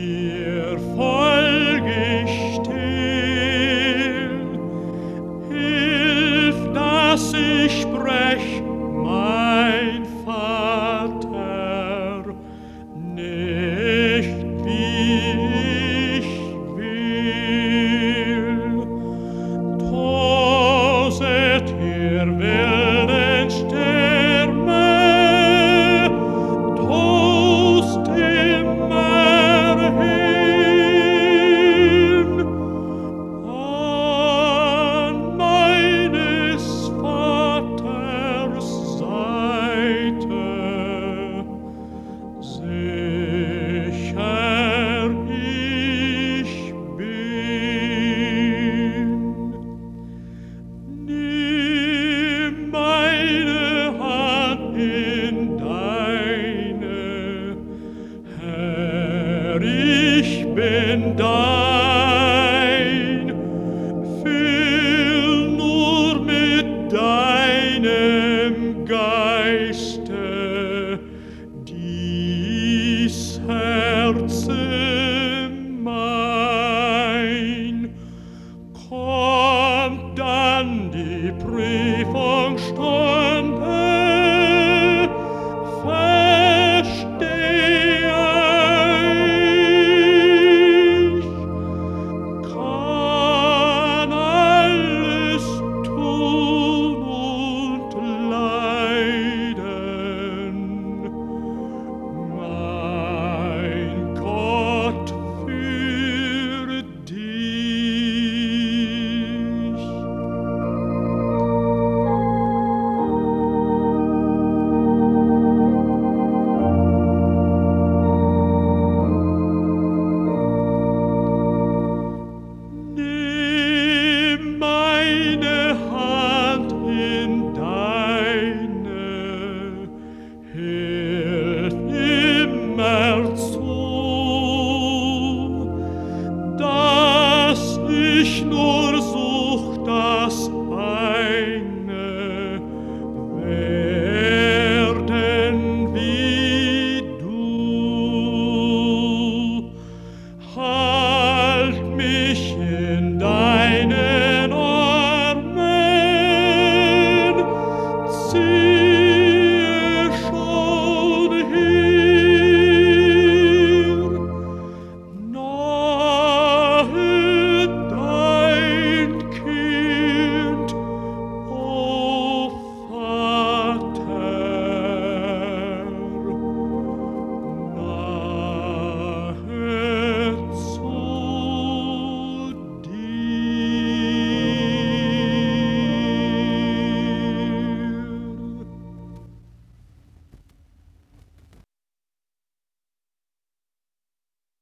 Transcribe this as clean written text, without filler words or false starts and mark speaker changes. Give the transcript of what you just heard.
Speaker 1: dir folg ich still. Hilf, dass ich sprech, mein Vater, nicht wie ich will. Toset ihr wilden Stürme, tost immer hin an meines Vaters Seite. Sicher ich bin. Nimm meine Hand in deine, Herr, ich bin dein.